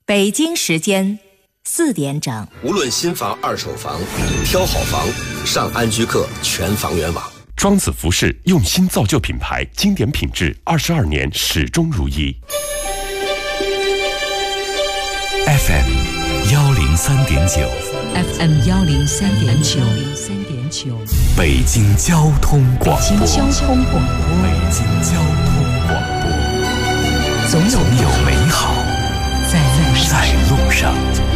北京时间4点整。 无论新房、二手房，挑好房，上安居客全房源网。 庄子服饰用心造就品牌，经典品质，22年始终如一。 FM 103.9 FM 103.9 北京交通广播。 北京交通广播，总有美好在路上。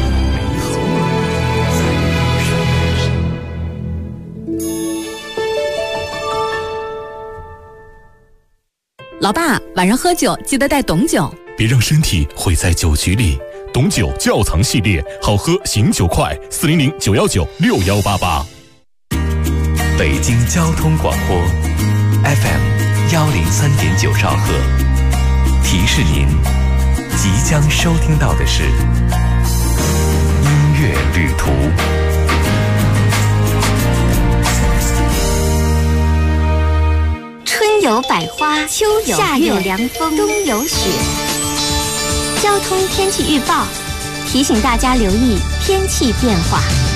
老爸，晚上喝酒记得带董酒， 别让身体毁在酒局里。董酒窖藏系列，好喝醒酒快，400 919 6188。北京交通广播 FM 103.9兆赫，提示您即将收听到的是音乐旅途。 春有百花，秋有夏有凉风，冬有雪。交通天气预报提醒大家留意天气变化。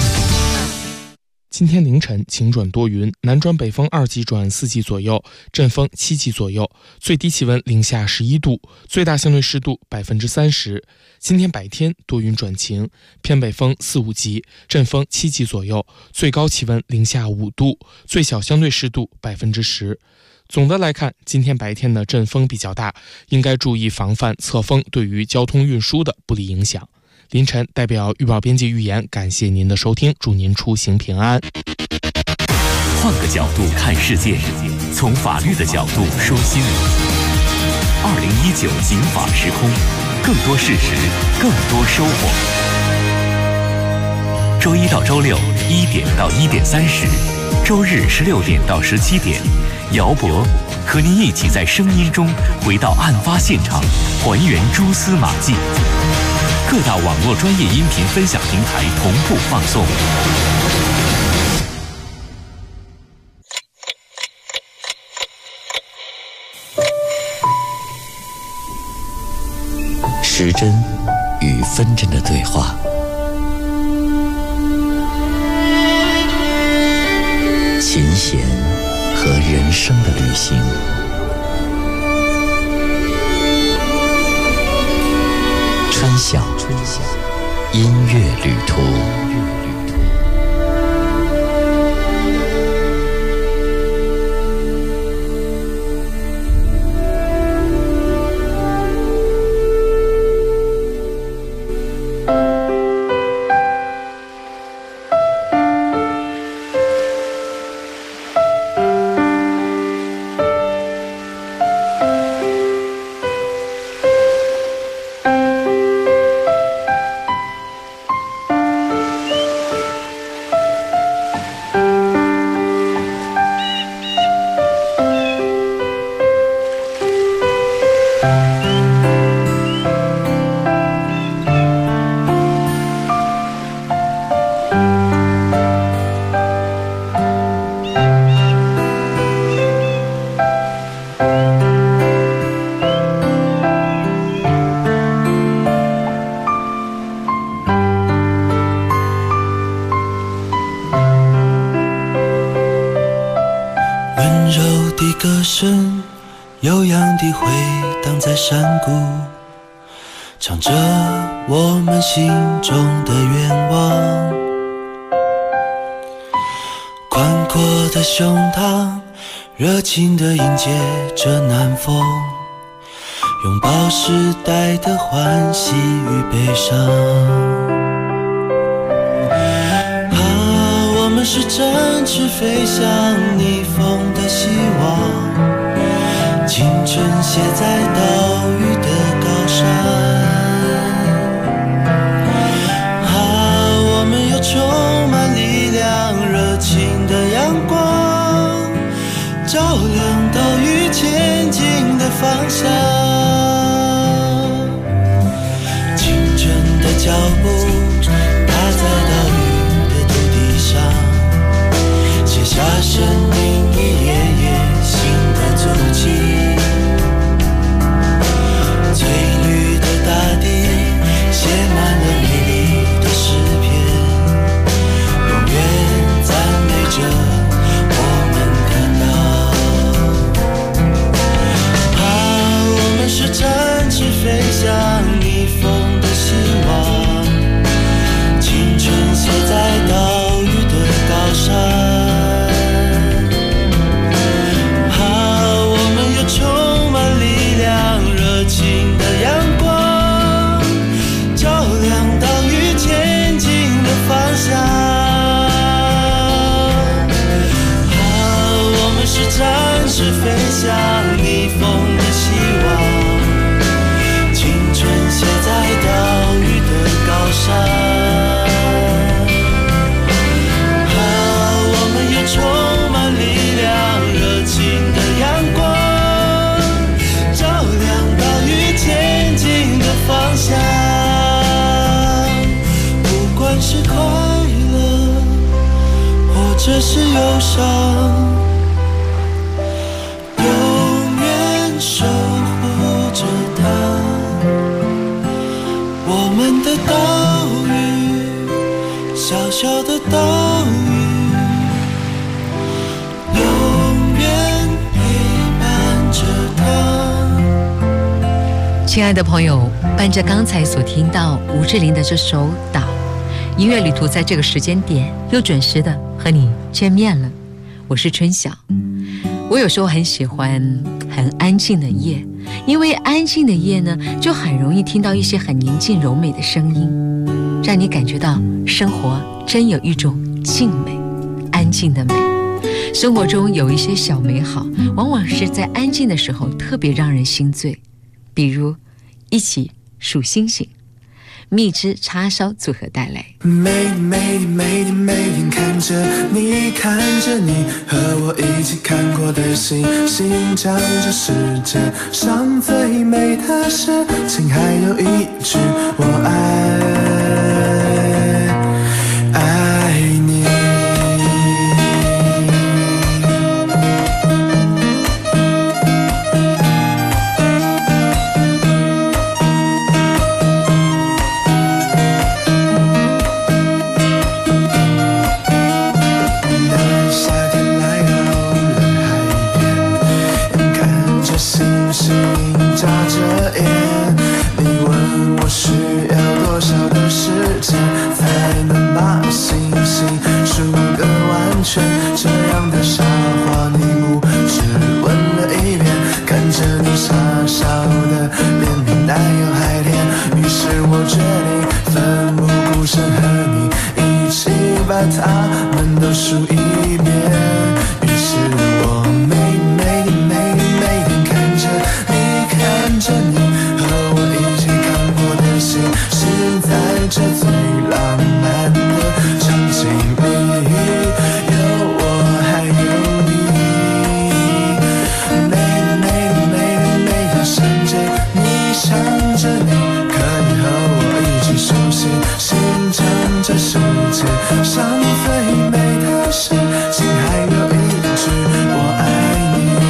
今天凌晨晴转多云，南转北风2级转4级左右，阵风7级左右，最低气温零下11度，最大相对湿度30%。今天白天多云转晴，偏北风4、5级，阵风7级左右，最高气温零下5度，最小相对湿度10%。总的来看，今天白天的阵风比较大，应该注意防范侧风对于交通运输的不利影响。凌晨代表预报编辑预言，感谢您的收听，祝您出行平安。 换个角度看世界，从法律的角度说新闻。2019警法时空，更多事实，更多收获。周一到周六1点到1点30，周日16点到17点。姚博和您一起在声音中回到案发现场，还原蛛丝马迹。各大网络专业音频分享平台同步放送。时针与分针的对话，琴弦和人生的旅行，春晓音乐旅途。 歌声悠扬地回荡在山谷，唱着我们心中的愿望。宽阔的胸膛热情地迎接着南风，拥抱时代的欢喜与悲伤。我们是展翅飞向逆风的希望，青春写在岛屿的高山。我们有充满力量热情的阳光，照亮岛屿前进的方向。青春的脚步踏在岛屿写下生命一页页新的足迹，翠绿的大地写是忧伤，永远守护着它。我们的岛屿，小小的岛屿，永远陪伴着它。 亲爱的朋友，伴着刚才所听到吴志玲的这首《岛》，音乐旅途在这个时间点又准时的和你见面了。我是春晓。我有时候很喜欢很安静的夜，因为安静的夜呢，就很容易听到一些很宁静柔美的声音，让你感觉到生活真有一种静美、安静的美。生活中有一些小美好，往往是在安静的时候特别让人心醉，比如一起数星星，蜜汁叉烧组合带来。 每天看着你，看着你和我一起看过的星星，讲着世界上最美的事情，还有一句我爱你。这样的傻话你不只问了一遍，看着你傻笑的脸皮带有海甜，于是我决定奋不顾身和你一起把它们都数一遍。于是我每天看着你，看着你和我一起看过的星星，在这最浪漫的场景里，这世界上最美的事情，还有一句我爱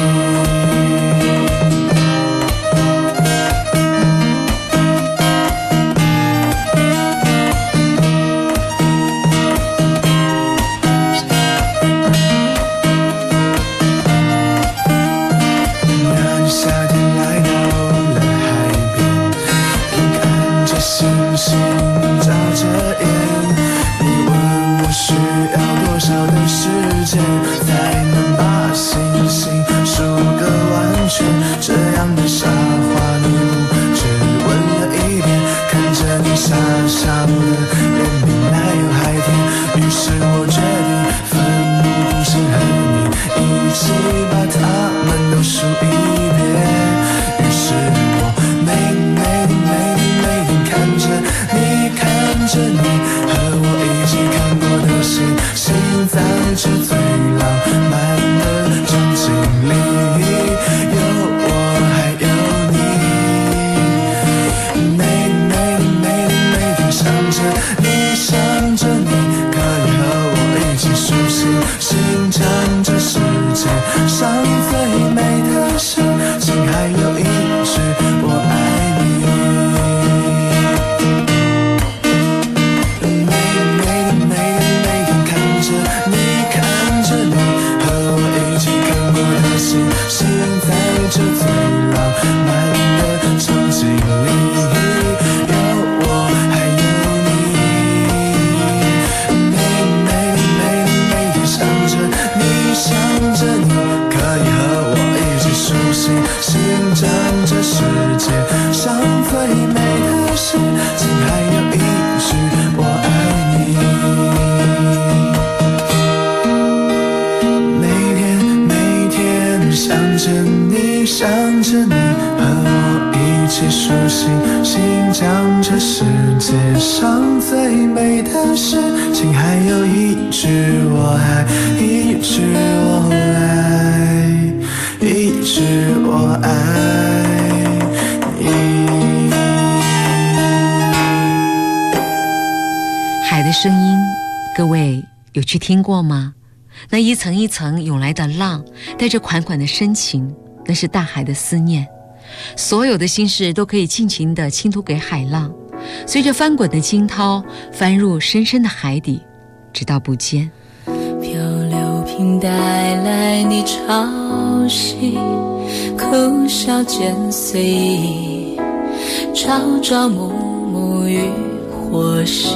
那夏天来到了海边，看着星星眨着眼，需要多少的时间才能把星星数个完全？这样的傻话你不只问了一遍，看着你傻笑的脸皮奶油海甜，于是我决定奋不顾身和你一起把它们都数一遍。于是我每天看着你，看着你和我一起看过的星星，在这最浪漫的场景里，有我还有你。每天想着你，可以和我一起数星星，讲这世界上最美的事情，还有一句我爱你。心在这最浪漫的场景里，有我还有你。每天想着你，可以和我一起数星星，讲这世界上最美的事情，还有一句我爱你。想着你和我一起数星星，讲这世界上最美的事情，还有一句我爱，一句我爱，一句我爱你。 海的声音，各位有去听过吗？ 那一层一层涌来的浪，带着款款的深情，那是大海的思念。所有的心事都可以尽情地倾吐给海浪，随着翻滚的惊涛翻入深深的海底，直到不见。 漂流瓶带来你潮汐，口笑渐随意，朝朝暮暮与火熄。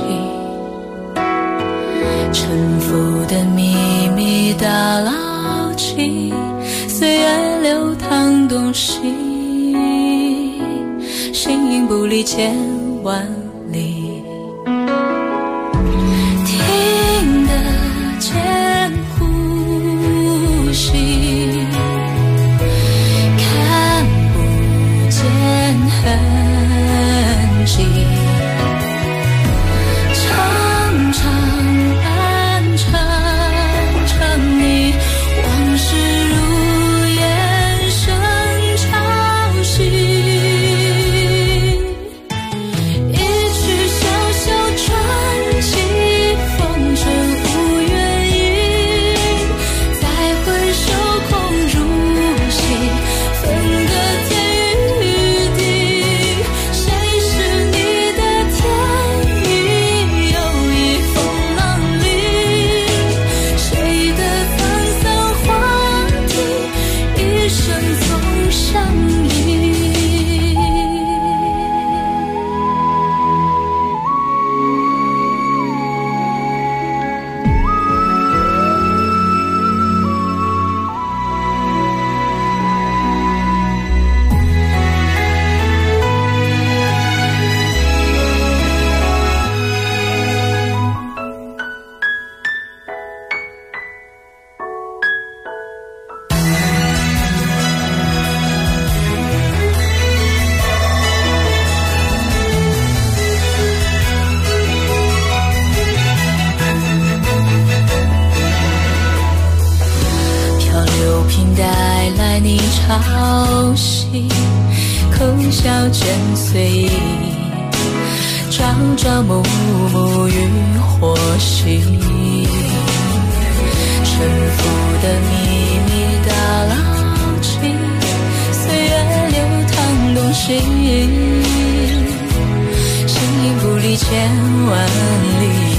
沉浮的秘密到老去，岁月流淌东西，形影不离千万里。听得见呼吸，看不见痕迹，长长安长长你，往事如烟深潮汐。一曲小小传奇，风尘无原因，再回首空如洗，分隔天与地。谁是你的天意，又一风浪里，谁的沧桑话题，一生总相依。漂流瓶带来你潮汐，口笑渐随意，朝朝暮暮与火熄。沉浮的秘密到老去，岁月流淌东西，形影不离千万里。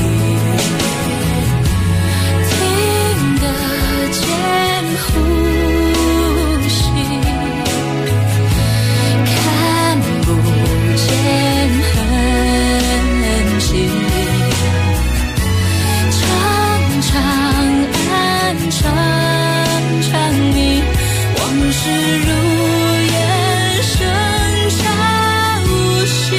听得见呼吸，看不见痕迹，长长安长长你，往事如烟深潮汐。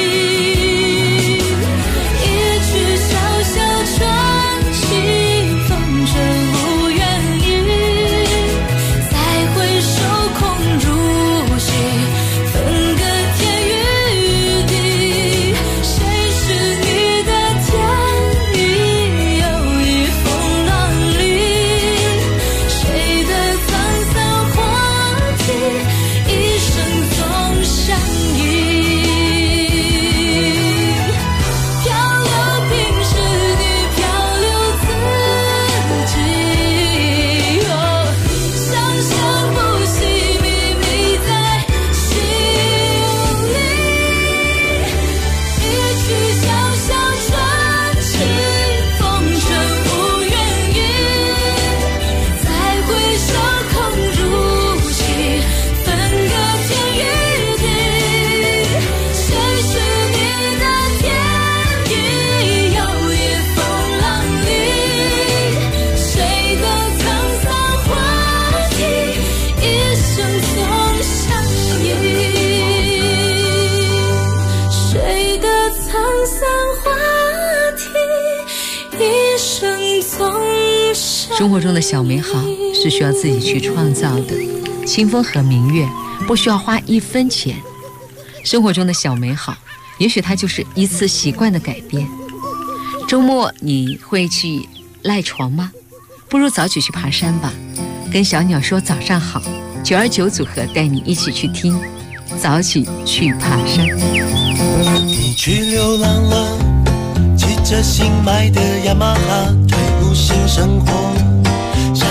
一曲小小传奇，风尘无原因，再回首空如洗，分隔天与地。谁是你的天意，又一风浪里，谁的沧桑话题，一生总相依。漂流瓶是你漂流自己，生生不息，秘密在心里。一曲小小传奇，风尘无原因，再回首空如洗，分隔天与地。谁是你的天意，又一风浪里，谁的沧桑话题，一生总相依。谁的沧桑话题，一生总相依。 生活中的小美好是需要自己去创造的，清风和明月不需要花1分钱。生活中的小美好，也许它就是一次习惯的改变。周末你会去赖床吗？不如早起去爬山吧。跟小鸟说早上好，929组合带你一起去听早起去爬山。 你去流浪了，骑着新买的雅马哈，退步新生活。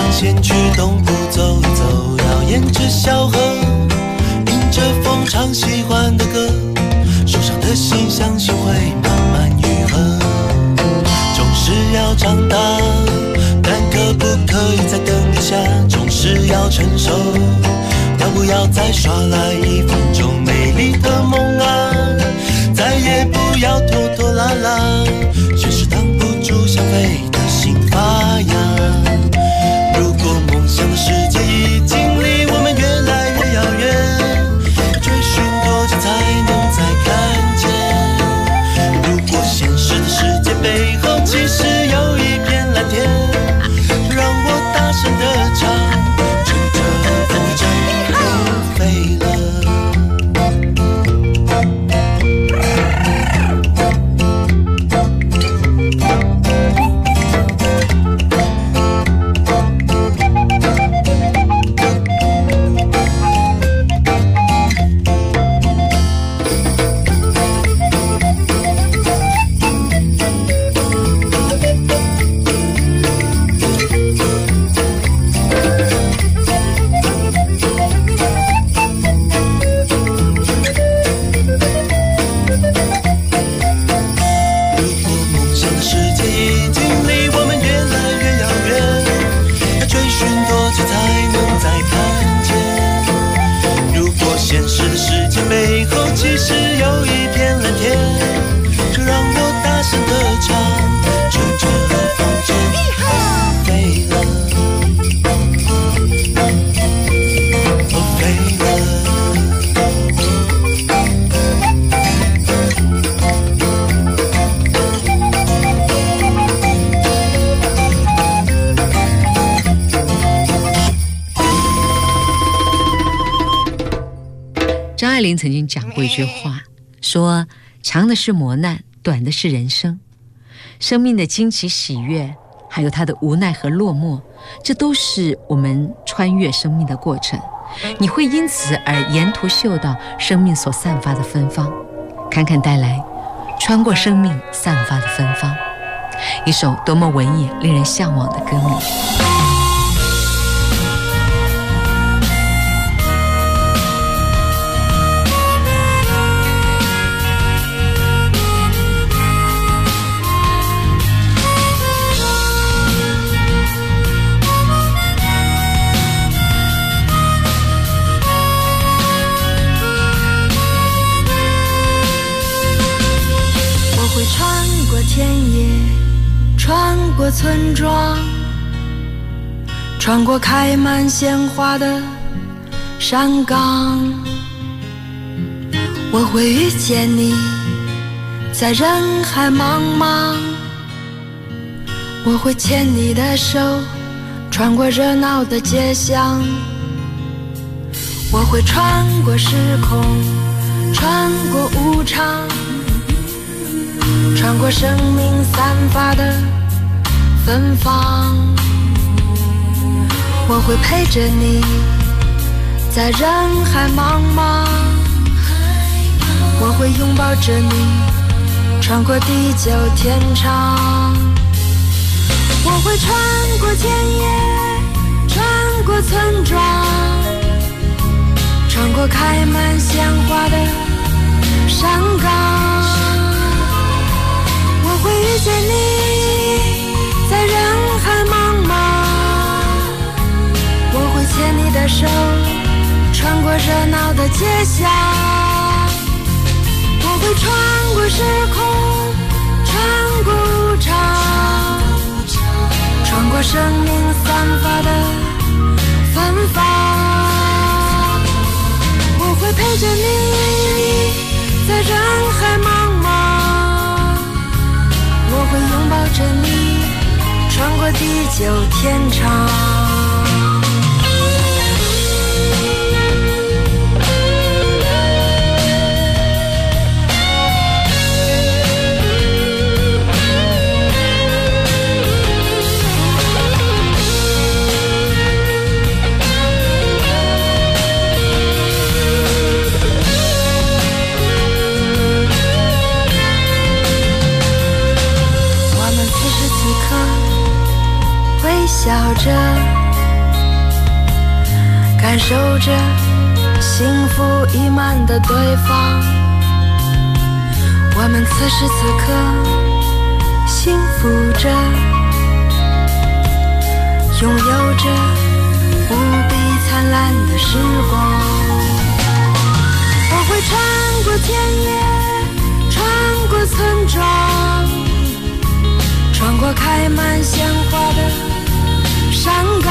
先去东部走一走，要沿着小河，迎着风唱喜欢的歌，受伤的心相信会慢慢愈合。总是要长大，但可不可以再等一下？总是要成熟，要不要再耍赖1分钟？美丽的梦啊，再也不要拖拖拉拉，现实挡不住想飞的心发芽。如果梦想的世界已经离我们越来越遥远，追寻多久才能再看见？如果现实的世界背后其实有一片蓝天，让我大声地唱，乘着风筝不飞了。 张爱玲曾经讲过一句话，说长的是磨难，短的是人生。生命的惊奇喜悦，还有它的无奈和落寞，这都是我们穿越生命的过程。你会因此而沿途嗅到生命所散发的芬芳。侃侃带来穿过生命散发的芬芳，一首多么文雅令人向往的歌名。 穿过村庄，穿过开满鲜花的山岗，我会遇见你，在人海茫茫，我会牵你的手，穿过热闹的街巷，我会穿过时空，穿过无常，穿过生命散发的芬芳，我会陪着你，在人海茫茫，我会拥抱着你，穿过地久天长，我会穿过田野，穿过村庄，穿过开满鲜花的山岗，我会遇见你，在人海茫茫，我会牵你的手，穿过热闹的街巷，我会穿过时空，穿过无常，穿过生命散发的芬芳，我会陪着你，在人海茫茫，我会拥抱着你，穿过地久天长。我们此时此刻微笑着， 感受着幸福溢满的对方。我们此时此刻幸福着，拥有着无比灿烂的时光。我会穿过田野，穿过村庄，穿过开满鲜花的山岗。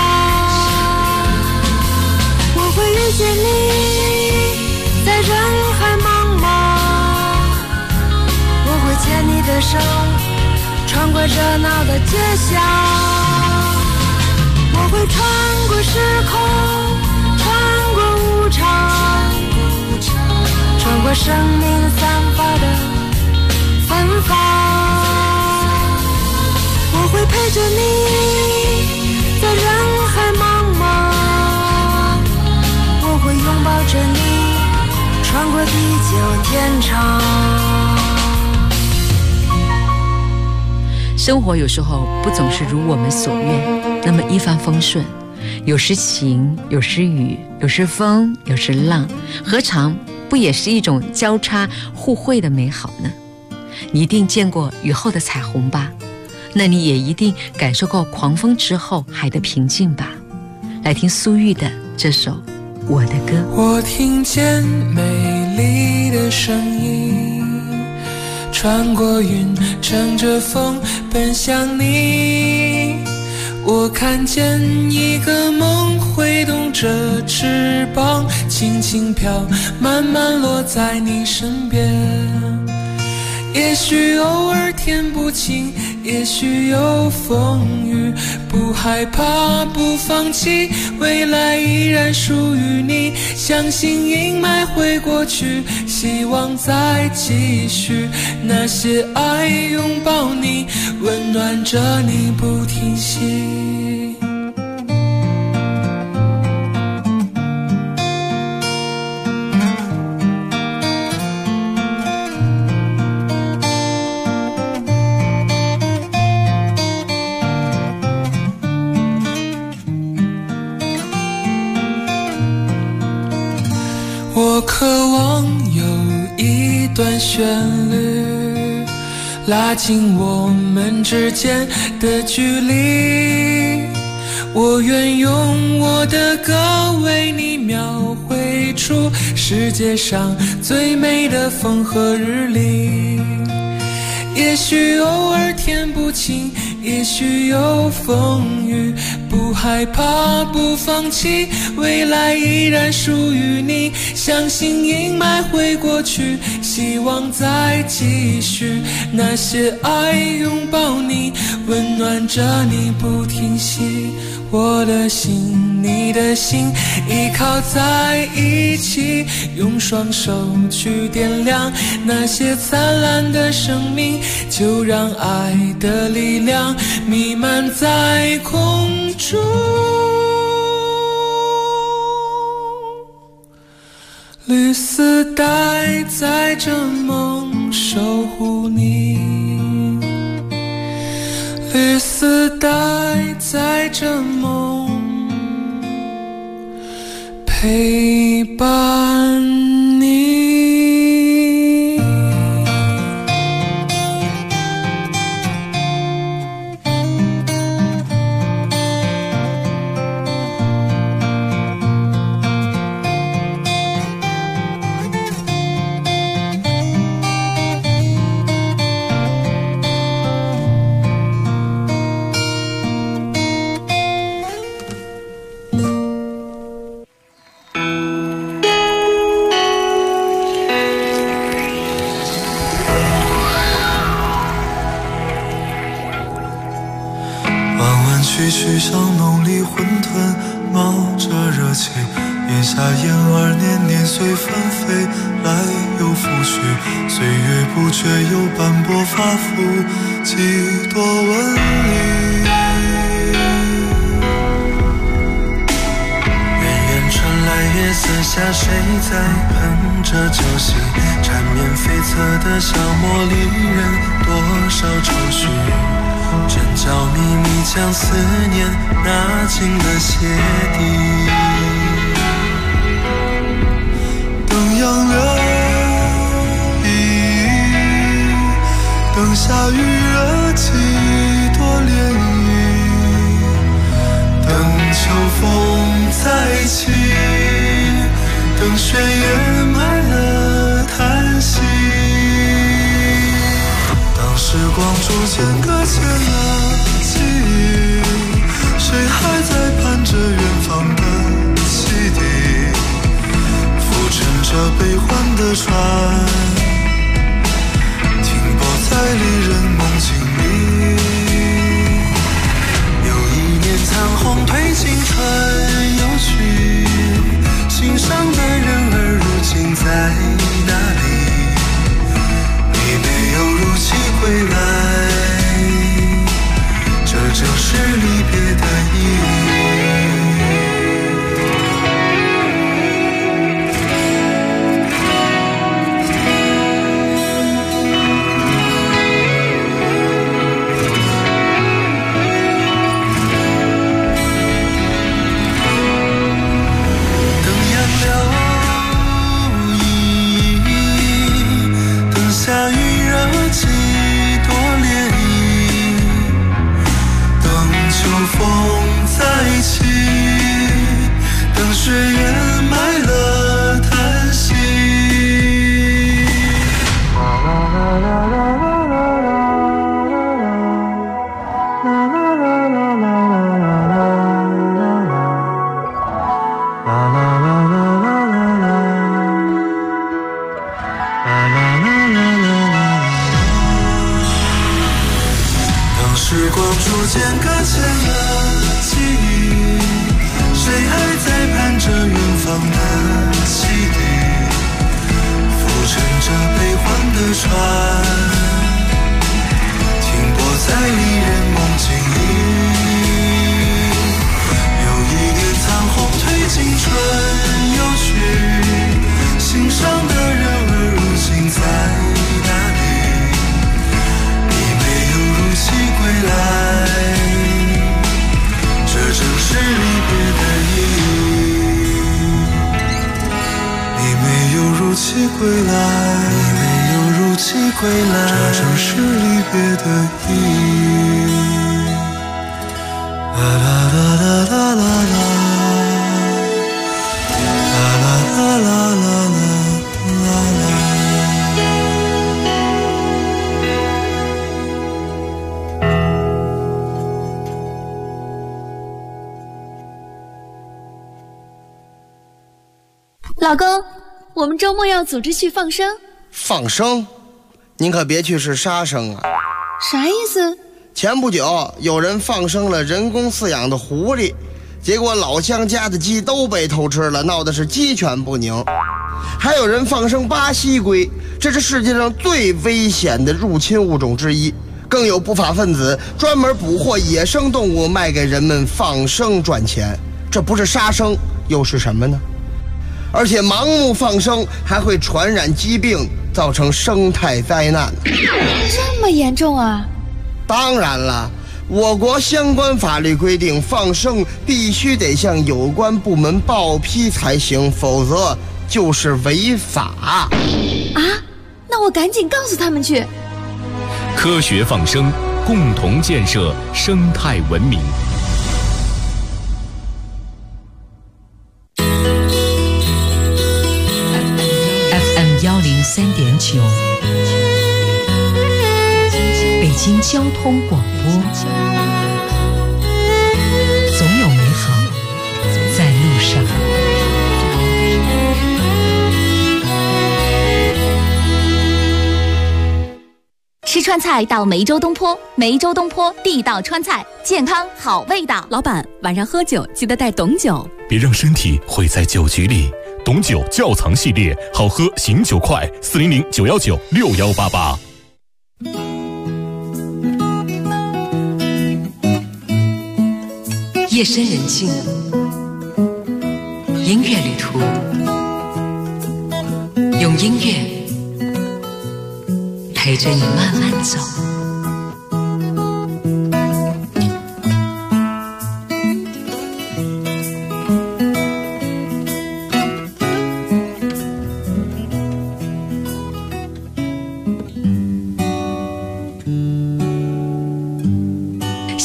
我会遇见你，在人海茫茫。我会牵你的手，穿过热闹的街巷。我会穿过时空，穿过无常，穿过生命散发的芬芳。我会陪着你，在人海茫茫。我会拥抱着你，穿过地久天长。 生活有时候不总是如我们所愿，那么一帆风顺，有时晴，有时雨，有时风，有时浪，何尝不也是一种交叉互惠的美好呢？你一定见过雨后的彩虹吧？那你也一定感受过狂风之后海的平静吧？来听苏玉的这首《我的歌》。 我听见美丽的声音，穿过云，乘着风奔向你。我看见一个梦挥动着翅膀，轻轻飘，慢慢落在你身边。也许偶尔天不晴，也许有风雨，不害怕，不放弃，未来依然属于你。相信阴霾会过去，希望再继续。那些爱拥抱你，温暖着你不停息。我渴望有一段旋律，拉近我们之间的距离。我愿用我的歌为你描绘出世界上最美的风和日丽。也许偶尔天不晴，也许有风雨，不害怕，不放弃，未来依然属于你。相信阴霾会过去，希望再继续。那些爱拥抱你，温暖着你不停息。我的心，你的心，依靠在一起，用双手去点亮那些灿烂的生命，就让爱的力量弥漫在空中。绿丝带载着梦守护你，绿丝带载着梦陪伴你。 曲曲香浓里混沌冒着热气，檐下燕儿年年随纷飞，来又复去，岁月不觉又斑驳发肤，几多纹理。 远远传来夜色下谁在哼着酒席，缠绵悱恻的小茉莉人多少愁绪，针脚密密将思念拿进了鞋底。 像留意，等下雨惹几多涟漪，等秋风再起，等雪掩埋了叹息。当时光逐渐搁浅了记忆，谁还在盼着远方的汽笛，浮沉着悲欢的船，停泊在离人梦境里。有一年残红褪青春又去，心上的人儿如今在哪里？你没有如期归来，这就是离别的意义。等烟留意，等下雨惹几多涟漪，等秋风再起，等雪掩埋了叹息。当时光逐渐搁浅了记忆，谁还在盼着远方的汽笛，浮沉着悲欢的船，停泊在离人梦境里。有一年残红褪青春又去，心上的人儿如今在哪里？归来，这正是离别的意义。你没有如期归来，你没有如期归来，这正是离别的意义。啦啦啦啦啦啦啦，啦啦啦啦啦啦啦。 老公，我们周末要组织去放生。 放生？您可别去是杀生啊！ 啥意思？ 前不久有人放生了人工饲养的狐狸，结果老乡家的鸡都被偷吃了，闹得是鸡犬不宁。还有人放生巴西龟，这是世界上最危险的入侵物种之一。更有不法分子专门捕获野生动物卖给人们放生赚钱，这不是杀生又是什么呢？而且盲目放生还会传染疾病，造成生态灾难。 这么严重啊？ 当然了，我国相关法律规定，放生必须得向有关部门报批才行，否则就是违法。 啊？那我赶紧告诉他们去。 科学放生，共同建设生态文明。 103.9，北京交通广播，总有美好在路上。 吃川菜到梅州东坡，梅州东坡地道川菜，健康好味道。 老板，晚上喝酒记得带董酒， 别让身体毁在酒局里。董酒窖藏系列，好喝醒酒快，400-919-6188。 夜深人静，音乐旅途，用音乐陪着你慢慢走。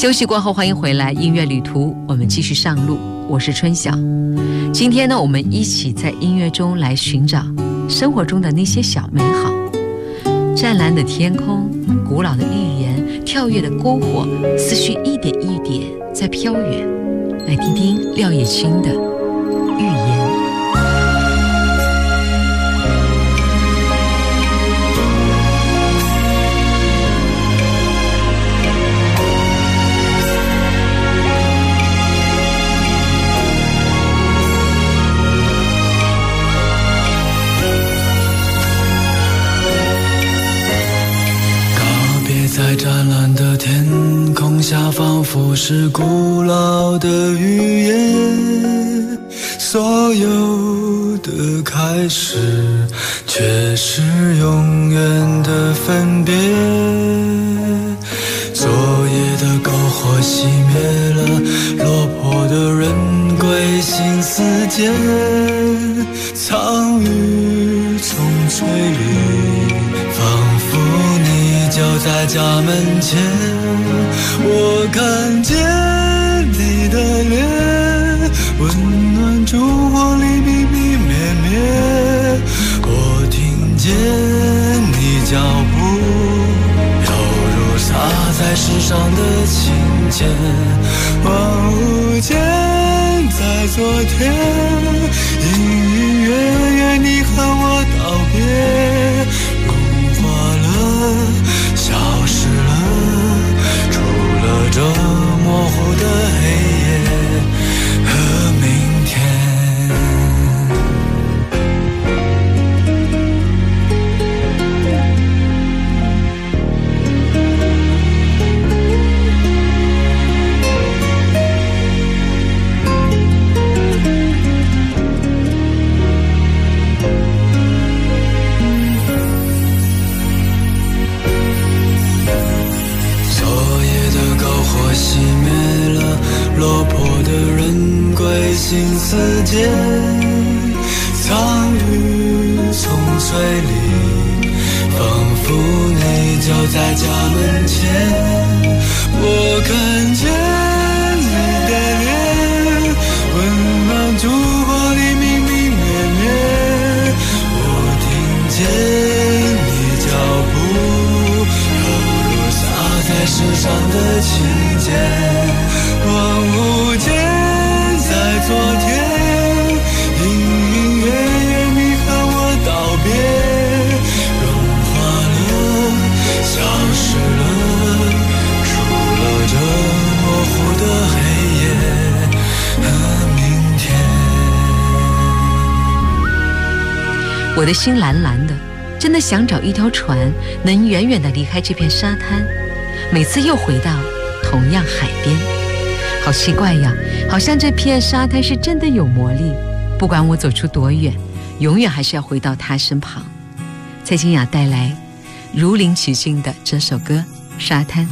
休息过后，欢迎回来，音乐旅途，我们继续上路。我是春晓。今天呢，我们一起在音乐中来寻找生活中的那些小美好。湛蓝的天空，古老的寓言，跳跃的篝火，思绪一点一点在飘远。来听听廖叶青的寓言。 在湛蓝的天空下，仿佛是古老的语言，所有的开始却是永远的分别。昨夜的篝火熄灭了落魄的人归心似箭，苍雨从吹离，仿佛你就在家门前。我看见你的脸，温暖烛火里明明灭灭。我听见你脚步，犹如洒在石上的琴键。万物间在昨天，隐隐约约你和我道别，融化了，消失了，除了这模糊的黑夜和明天。熄灭了落魄的人归心似箭，苍雨从水里，仿佛你就在家门前。我看见你的脸，温暖烛火里明明灭灭。我听见你脚步，犹如洒在石上的琴键。万物间在昨天，隐隐约约你和我道别，融化了，消失了，除了这模糊的黑夜和明天。我的心蓝蓝的，真的想找一条船，能远远地离开这片沙滩，每次又回到同样海边。好奇怪呀，好像这片沙滩是真的有魔力，不管我走出多远，永远还是要回到他身旁。蔡健雅带来如临其境的这首歌《沙滩》。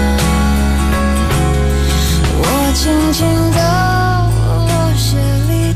轻轻地落鞋里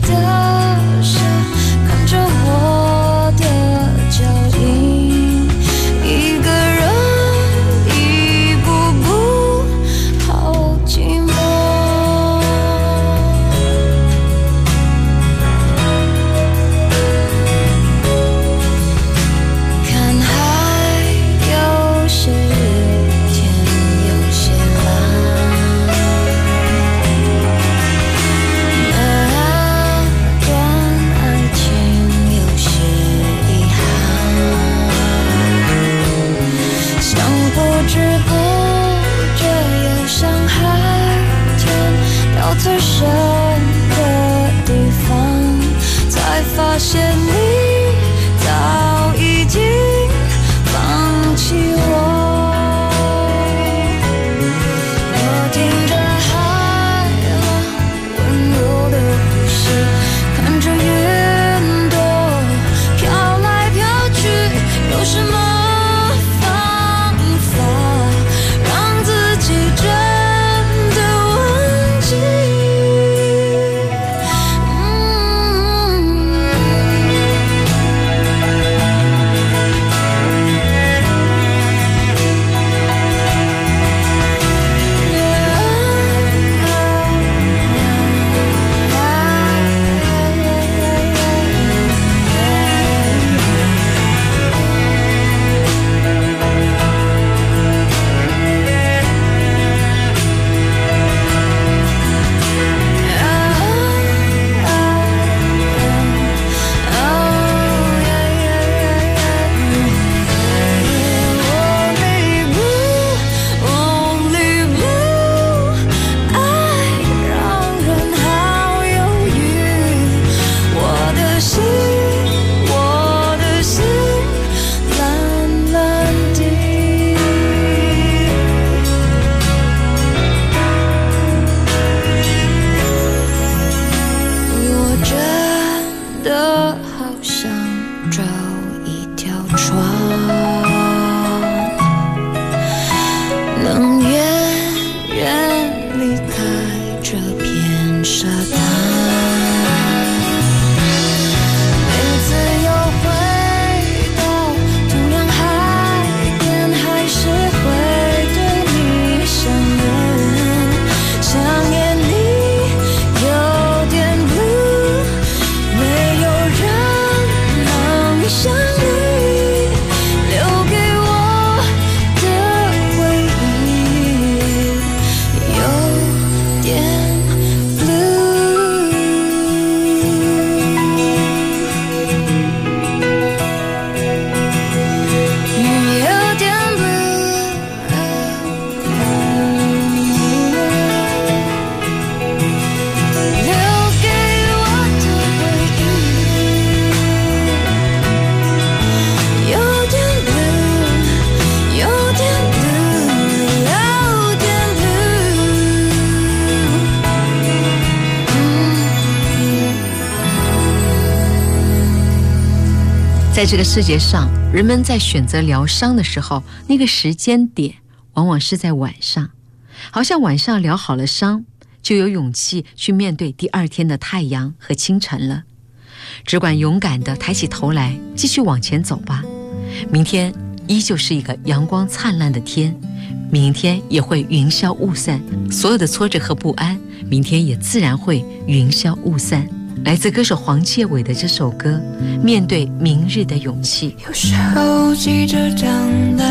在这个世界上，人们在选择疗伤的时候，那个时间点往往是在晚上，好像晚上疗好了伤，就有勇气去面对第二天的太阳和清晨了。只管勇敢地抬起头来，继续往前走吧。明天依旧是一个阳光灿烂的天，明天也会云消雾散，所有的挫折和不安，明天也自然会云消雾散。来自歌手黄介伟的这首歌《面对明日的勇气》。 有时候急着长大，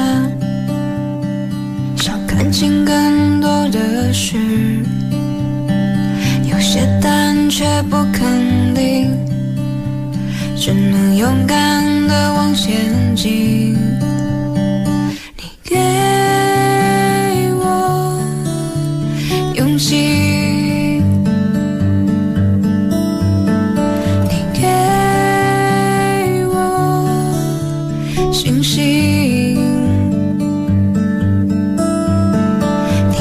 想看清更多的事，有些答案却不肯定，只能勇敢地往前进。你给我勇气，信心，你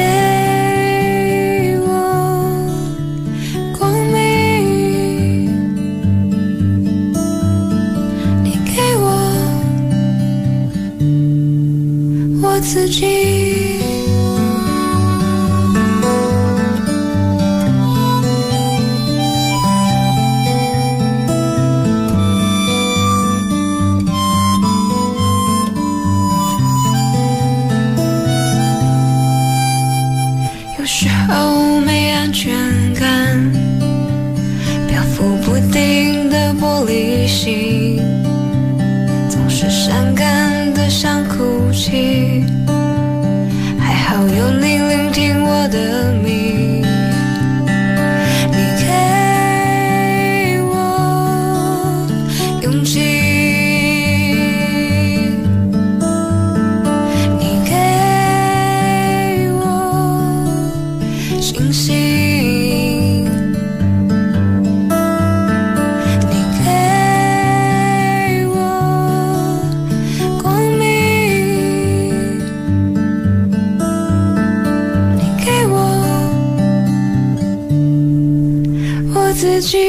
给我光明，你给我自己。有时候没安全感，漂浮不定的玻璃心，总是伤感的想哭泣，还好有你聆听我的命。你给我勇气，信心，你给我光明，你给我自己。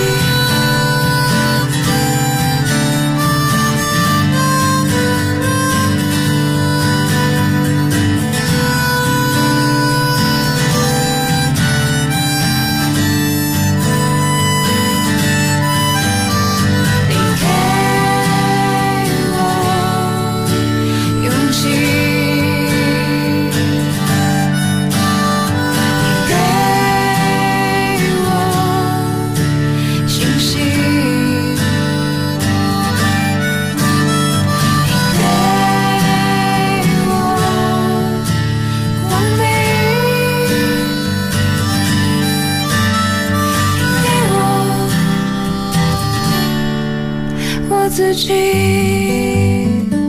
自己。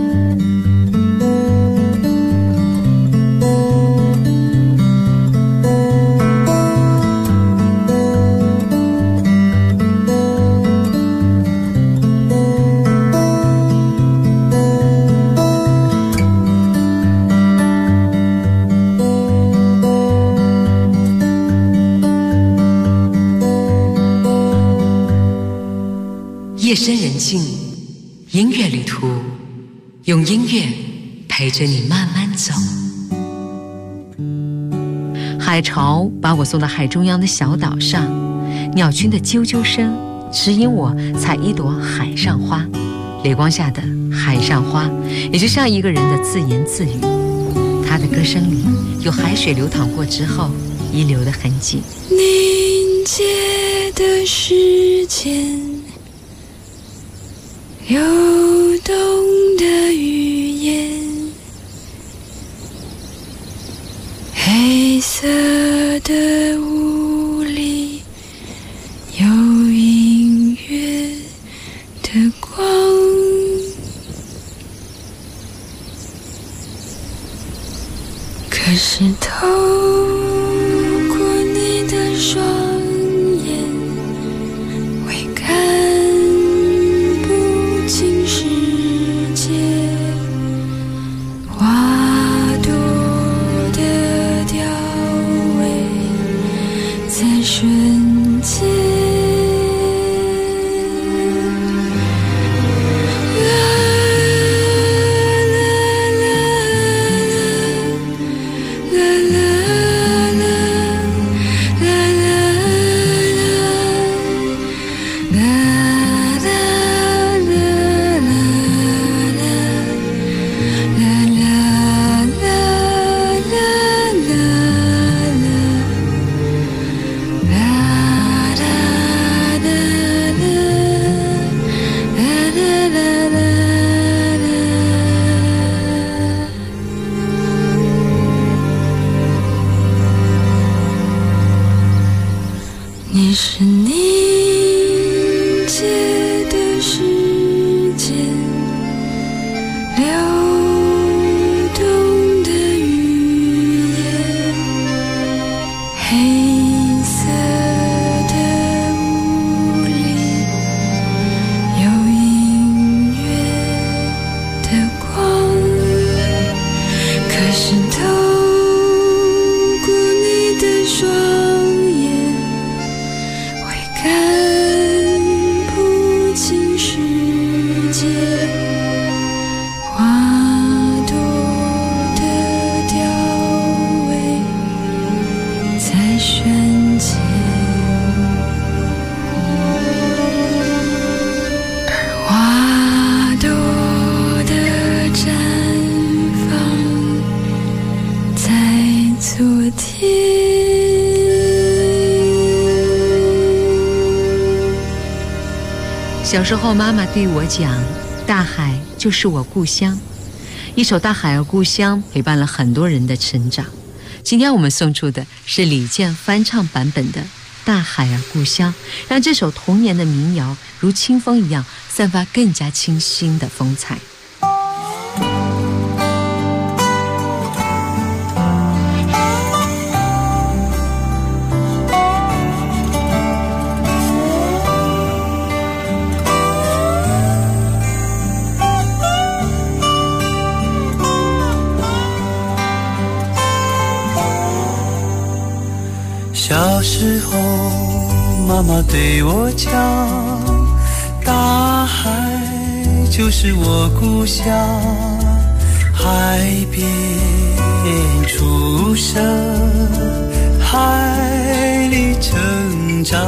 夜深人静，音乐旅途，用音乐陪着你慢慢走。海潮把我送到海中央的小岛上，鸟群的啾啾声指引我采一朵海上花。雷光下的海上花，也就像一个人的自言自语。他的歌声里有海水流淌过之后遗留的痕迹。 凝结的时间，流动的语言，黑色的雾里有隐约的光，可是透过你的双眼，会看不清世界，花朵的凋萎在瞬间， 你是凝结的时间，流动的语言，黑色的雾里有音乐的光，可是透过你的双眼，会看不清世界。花朵的凋萎在瞬间，而花朵的绽放在昨天。 小时候，妈妈对我讲，大海就是我故乡。一首《大海儿故乡》陪伴了很多人的成长。今天我们送出的是李健翻唱版本的《大海儿故乡》，让这首童年的民谣如清风一样，散发更加清新的风采。 小时候，妈妈对我讲，大海就是我故乡，海边出生，海里成长。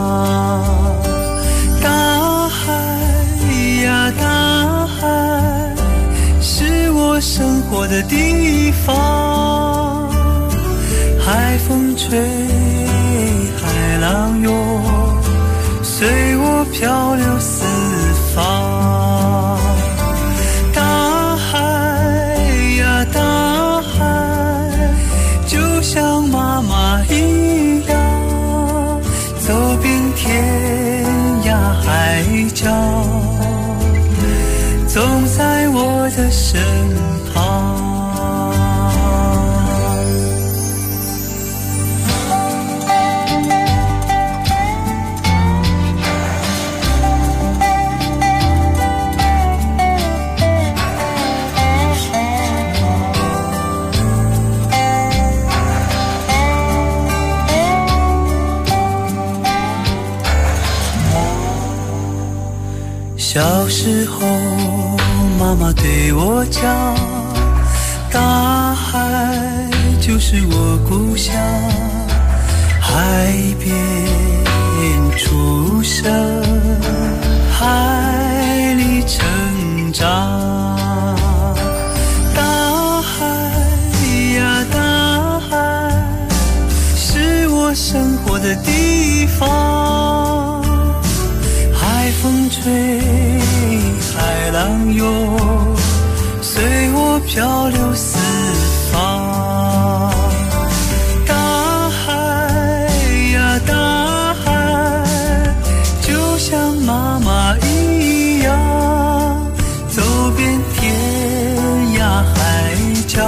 大海呀，大海是我生活的地方，海风吹，海浪涌，随我漂流四方。大海呀，大海就像妈妈一样，走遍天涯海角，总在我的身旁。小时候，妈妈对我讲，大海就是我故乡，海边出生，海里成长。大海呀，大海是我生活的地方，海风吹，海浪涌，随我漂流四方。大海呀，大海就像妈妈一样，走遍天涯海角，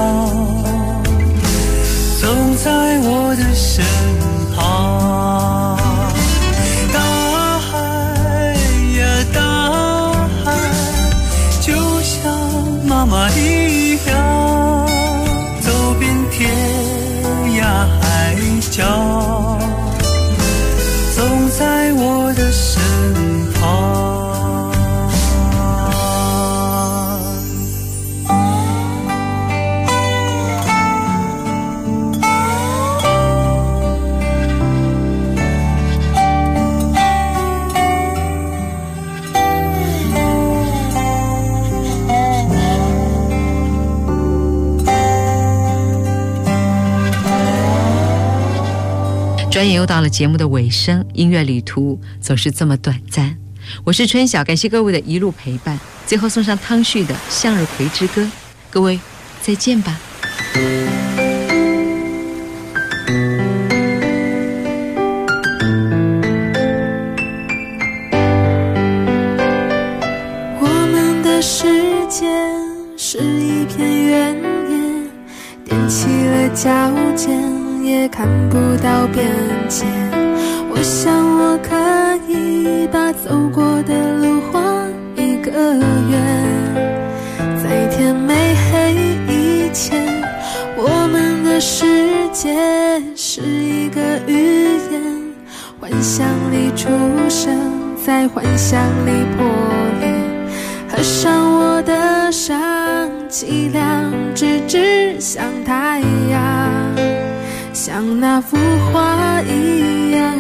总在我的身旁。大海呀，大海就像妈妈一样，走遍天涯海角，总在我的身旁。 转眼又到了节目的尾声，音乐旅途总是这么短暂。我是春晓，感谢各位的一路陪伴。最后送上汤旭的《向日葵之歌》，各位再见吧。 边界。我想我可以把走过的路画一个圆，在天没黑以前，我们的世界是一个语言，幻想里出生，在幻想里破裂，合上我的伤，脊梁直直向太阳，像那幅画一样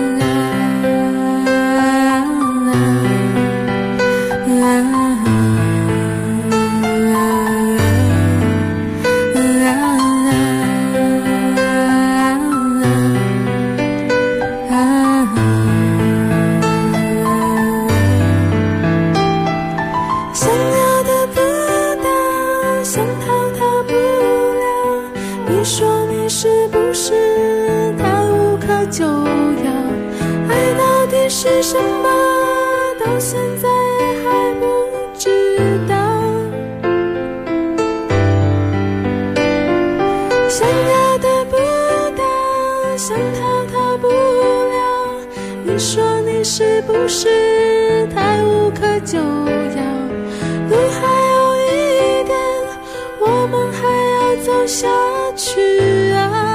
是什么？到现在还不知道。想要得不到，想逃不了。你说你是不是太无可救药？路还有一点，我们还要走下去啊。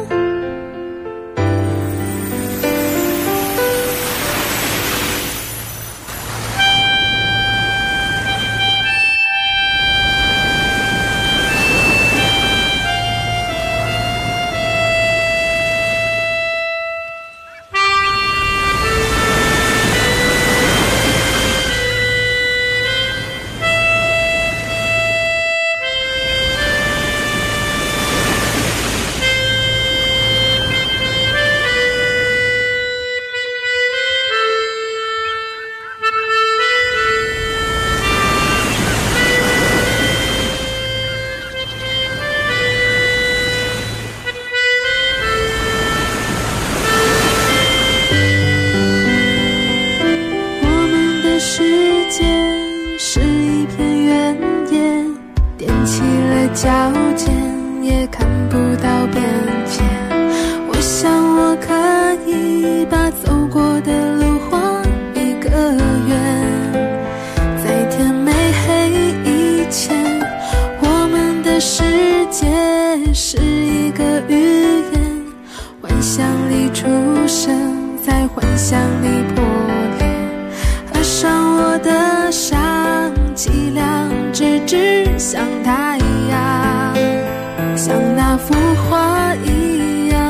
交界也看不到边界，我想我可以把走过的路画一个圆，在天没黑以前，我们的世界是一个语言，幻想里出生，在幻想里破裂，合上我的伤，脊梁直直向太阳，像那幅画一样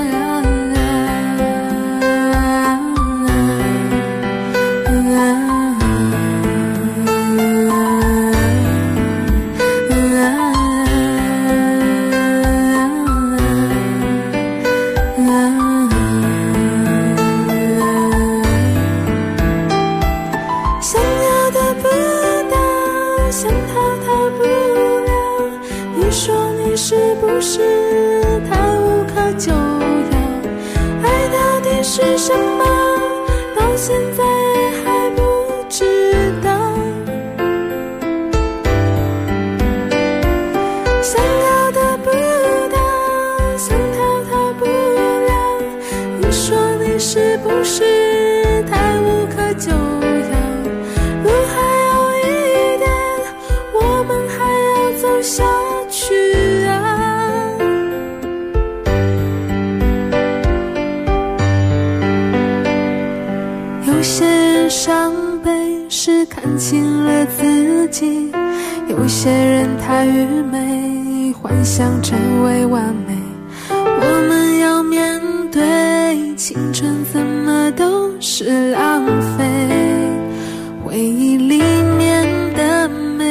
想要得不到，想逃不了。你说你是不是太无可救药？爱到底是什么？到现在还不知道。想要得不到，想逃不了。你说你是不是太无可救药？路还有一点，我们还要走下去啊。有些人伤悲是看清了自己，有些人太愚昧，幻想成为完美。我们要面对青春怎么都是浪费，回忆里面的美。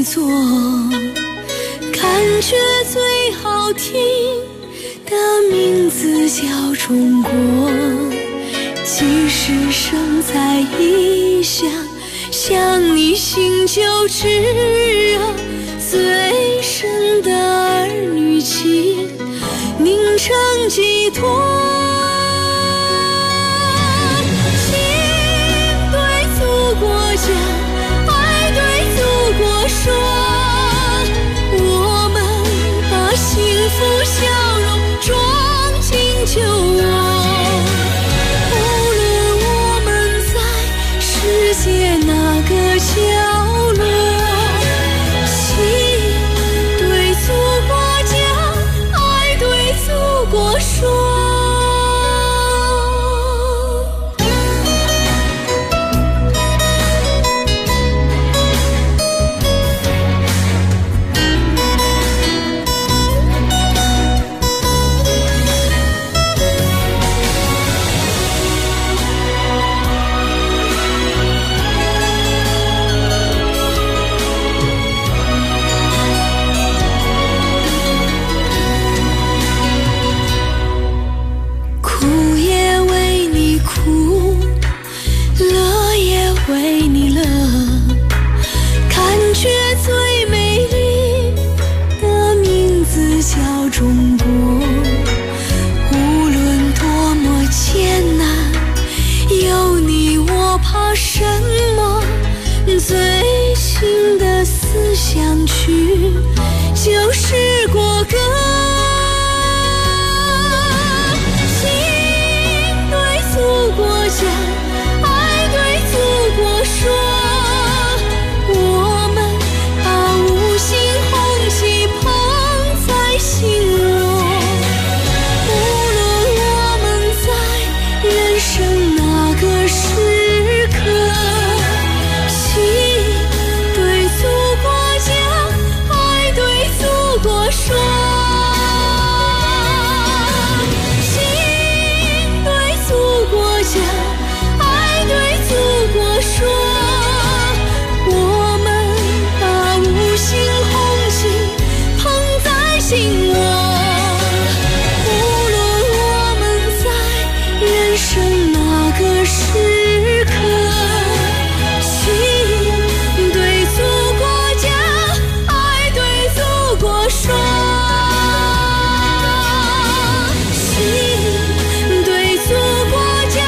作，感觉最好听的名字叫中国。即使生在异乡，想你心就炙热，最深的儿女情凝成寄托。心对祖国讲，爱对祖国说，我们把幸福笑容装进酒窝。无论我们在世界哪个角落，心对祖国讲，爱对祖国说。最新的思想曲就是国歌。心对祖国讲，爱对祖国说，我们把五星红旗捧在心窝。无论我们在人生哪个时刻，对祖国讲，爱对祖国说。心对祖国讲，爱对祖国说，我们把五星红旗捧在心窝。无论我们在人生哪个时刻，对祖国讲，爱对祖国说。心对祖国讲，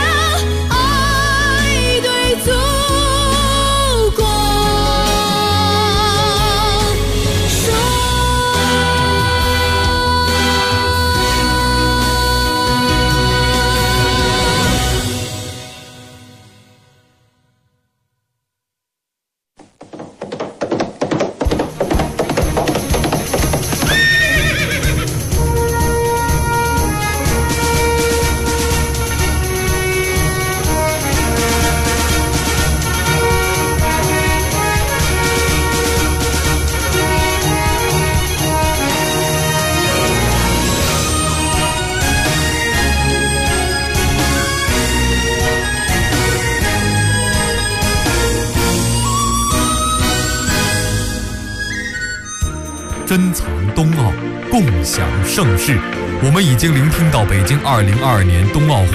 爱对祖国说。 珍藏冬奥，共享盛世。我们已经聆听到北京2022年冬奥会